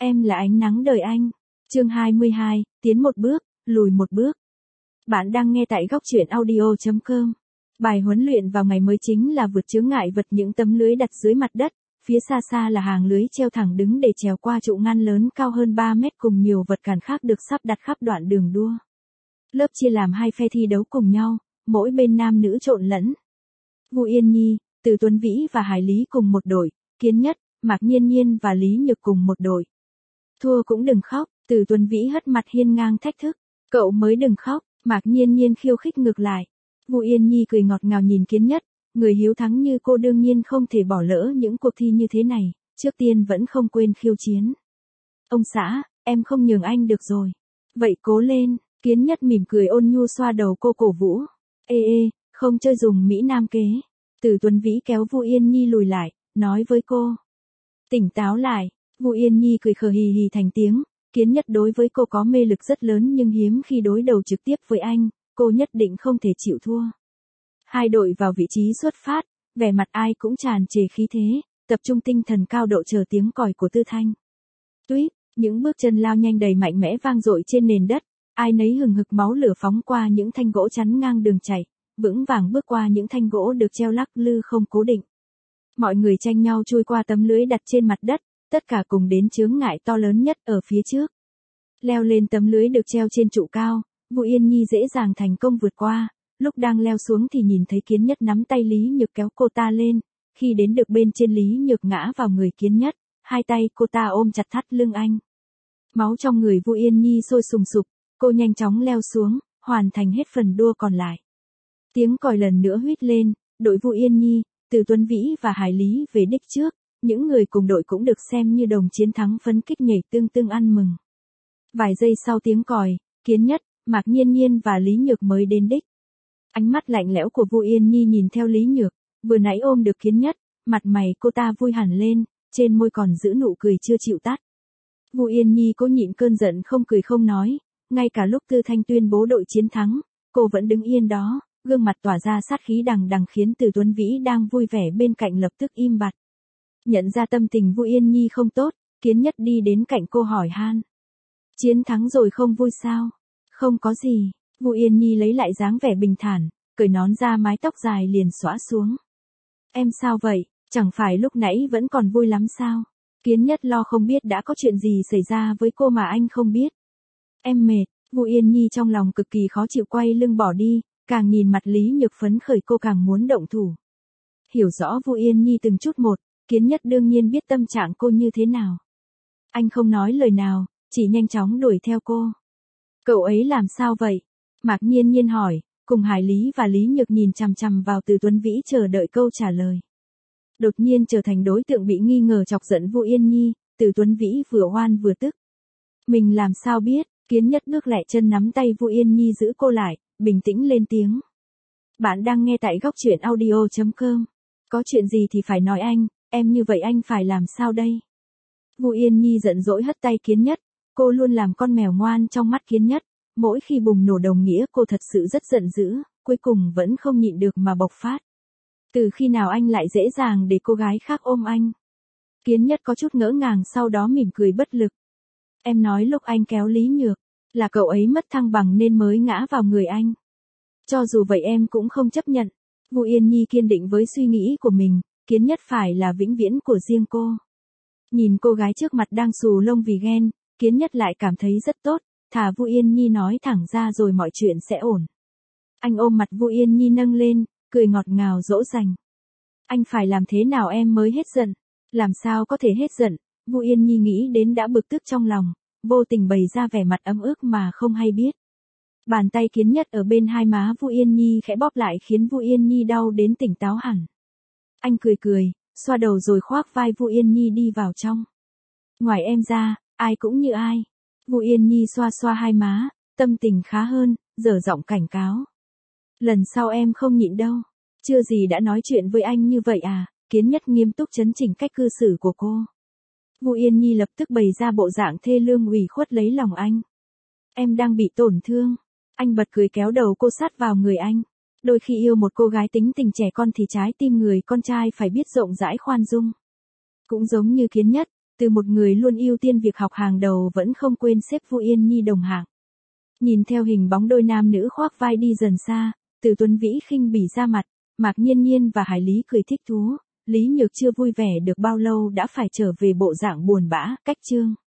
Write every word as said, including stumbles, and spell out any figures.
Em là ánh nắng đời anh. Chương hai mươi hai, tiến một bước, lùi một bước. Bạn đang nghe tại góc truyện audio chấm com. Bài huấn luyện vào ngày mới chính là vượt chướng ngại vật, những tấm lưới đặt dưới mặt đất, phía xa xa là hàng lưới treo thẳng đứng để trèo qua trụ ngăn lớn cao hơn ba mét cùng nhiều vật cản khác được sắp đặt khắp đoạn đường đua. Lớp chia làm hai phe thi đấu cùng nhau, mỗi bên nam nữ trộn lẫn. Vu Yên Nhi, Từ Tuấn Vĩ và Hải Lý cùng một đội, Kiến Nhất, Mạc Nhiên Nhiên và Lý Nhược cùng một đội. Thua cũng đừng khóc, Từ Tuấn Vĩ hất mặt hiên ngang thách thức. Cậu mới đừng khóc, Mạc Nhiên Nhiên khiêu khích ngược lại. Vu Yên Nhi cười ngọt ngào nhìn Kiến Nhất, người hiếu thắng như cô đương nhiên không thể bỏ lỡ những cuộc thi như thế này, trước tiên vẫn không quên khiêu chiến. Ông xã, em không nhường anh được rồi. Vậy cố lên, Kiến Nhất mỉm cười ôn nhu xoa đầu cô cổ vũ. Ê ê, không chơi dùng Mỹ Nam kế. Từ Tuấn Vĩ kéo Vu Yên Nhi lùi lại, nói với cô. Tỉnh táo lại. Vu Yên Nhi cười khờ hì hì thành tiếng, Kiến Nhất đối với cô có mê lực rất lớn nhưng hiếm khi đối đầu trực tiếp với anh, cô nhất định không thể chịu thua. Hai đội vào vị trí xuất phát, vẻ mặt ai cũng tràn trề khí thế, tập trung tinh thần cao độ chờ tiếng còi của Tư Thanh. Tuýp, những bước chân lao nhanh đầy mạnh mẽ vang dội trên nền đất, ai nấy hừng hực máu lửa phóng qua những thanh gỗ chắn ngang đường chạy, vững vàng bước qua những thanh gỗ được treo lắc lư không cố định. Mọi người tranh nhau chui qua tấm lưới đặt trên mặt đất, tất cả cùng đến chướng ngại to lớn nhất ở phía trước. Leo lên tấm lưới được treo trên trụ cao, Vu Yên Nhi dễ dàng thành công vượt qua, lúc đang leo xuống thì nhìn thấy Kiến Nhất nắm tay Lý Nhược kéo cô ta lên, khi đến được bên trên Lý Nhược ngã vào người Kiến Nhất, hai tay cô ta ôm chặt thắt lưng anh. Máu trong người Vu Yên Nhi sôi sùng sục, cô nhanh chóng leo xuống, hoàn thành hết phần đua còn lại. Tiếng còi lần nữa huýt lên, đội Vu Yên Nhi, Từ Tuấn Vĩ và Hải Lý về đích trước. Những người cùng đội cũng được xem như đồng chiến thắng phấn kích nhảy tương tương ăn mừng. Vài giây sau tiếng còi, Kiến Nhất, Mạc Nhiên Nhiên và Lý Nhược mới đến đích. Ánh mắt lạnh lẽo của Vu Yên Nhi nhìn theo Lý Nhược, vừa nãy ôm được Kiến Nhất, mặt mày cô ta vui hẳn lên, trên môi còn giữ nụ cười chưa chịu tắt. Vu Yên Nhi cố nhịn cơn giận không cười không nói, ngay cả lúc Tư Thanh tuyên bố đội chiến thắng, cô vẫn đứng yên đó, gương mặt tỏa ra sát khí đằng đằng khiến Từ Tuấn Vĩ đang vui vẻ bên cạnh lập tức im bặt. Nhận ra tâm tình Vu Yên Nhi không tốt, Kiến Nhất đi đến cạnh cô hỏi han. Chiến thắng rồi không vui sao? Không có gì. Vu Yên Nhi lấy lại dáng vẻ bình thản, cởi nón ra mái tóc dài liền xõa xuống. Em sao vậy, chẳng phải lúc nãy vẫn còn vui lắm sao? Kiến Nhất lo không biết đã có chuyện gì xảy ra với cô mà anh không biết. Em mệt, Vu Yên Nhi trong lòng cực kỳ khó chịu quay lưng bỏ đi, càng nhìn mặt Lý Nhược phấn khởi cô càng muốn động thủ. Hiểu rõ Vu Yên Nhi từng chút một, Kiến Nhất đương nhiên biết tâm trạng cô như thế nào. Anh không nói lời nào, chỉ nhanh chóng đuổi theo cô. Cậu ấy làm sao vậy? Mạc Nhiên Nhiên hỏi, cùng Hải Lý và Lý Nhược nhìn chằm chằm vào Từ Tuấn Vĩ chờ đợi câu trả lời. Đột nhiên trở thành đối tượng bị nghi ngờ chọc giận Vu Yên Nhi, Từ Tuấn Vĩ vừa oan vừa tức. Mình làm sao biết? Kiến Nhất bước lẹ chân nắm tay Vu Yên Nhi giữ cô lại, bình tĩnh lên tiếng. Bạn đang nghe tại góc truyện audio chấm com. Có chuyện gì thì phải nói anh. Em như vậy anh phải làm sao đây? Vu Yên Nhi giận dỗi hất tay Kiến Nhất, cô luôn làm con mèo ngoan trong mắt Kiến Nhất, mỗi khi bùng nổ đồng nghĩa cô thật sự rất giận dữ, cuối cùng vẫn không nhịn được mà bộc phát. Từ khi nào anh lại dễ dàng để cô gái khác ôm anh? Kiến Nhất có chút ngỡ ngàng sau đó mỉm cười bất lực. Em nói lúc anh kéo Lý Nhược, là cậu ấy mất thăng bằng nên mới ngã vào người anh. Cho dù vậy em cũng không chấp nhận. Vu Yên Nhi kiên định với suy nghĩ của mình. Kiến Nhất phải là vĩnh viễn của riêng cô. Nhìn cô gái trước mặt đang xù lông vì ghen, Kiến Nhất lại cảm thấy rất tốt, thà Vu Yên Nhi nói thẳng ra rồi mọi chuyện sẽ ổn. Anh ôm mặt Vu Yên Nhi nâng lên, cười ngọt ngào dỗ dành. Anh phải làm thế nào em mới hết giận? Làm sao có thể hết giận? Vu Yên Nhi nghĩ đến đã bực tức trong lòng, vô tình bày ra vẻ mặt ấm ức mà không hay biết. Bàn tay Kiến Nhất ở bên hai má Vu Yên Nhi khẽ bóp lại khiến Vu Yên Nhi đau đến tỉnh táo hẳn. Anh cười cười, xoa đầu rồi khoác vai Vu Yên Nhi đi vào trong. Ngoài em ra, ai cũng như ai. Vu Yên Nhi xoa xoa hai má, tâm tình khá hơn, dở giọng cảnh cáo. Lần sau em không nhịn đâu. Chưa gì đã nói chuyện với anh như vậy à? Kiến Nhất nghiêm túc chấn chỉnh cách cư xử của cô. Vu Yên Nhi lập tức bày ra bộ dạng thê lương ủy khuất lấy lòng anh. Em đang bị tổn thương. Anh bật cười kéo đầu cô sát vào người anh. Đôi khi yêu một cô gái tính tình trẻ con thì trái tim người con trai phải biết rộng rãi khoan dung. Cũng giống như Kiến Nhất, Từ một người luôn ưu tiên việc học hàng đầu vẫn không quên xếp Vu Yên Nhi đồng hạng. Nhìn theo hình bóng đôi nam nữ khoác vai đi dần xa, Từ Tuấn Vĩ khinh bỉ ra mặt, Mạc Nhiên Nhiên và Hải Lý cười thích thú, Lý Nhược chưa vui vẻ được bao lâu đã phải trở về bộ dạng buồn bã, cách chương.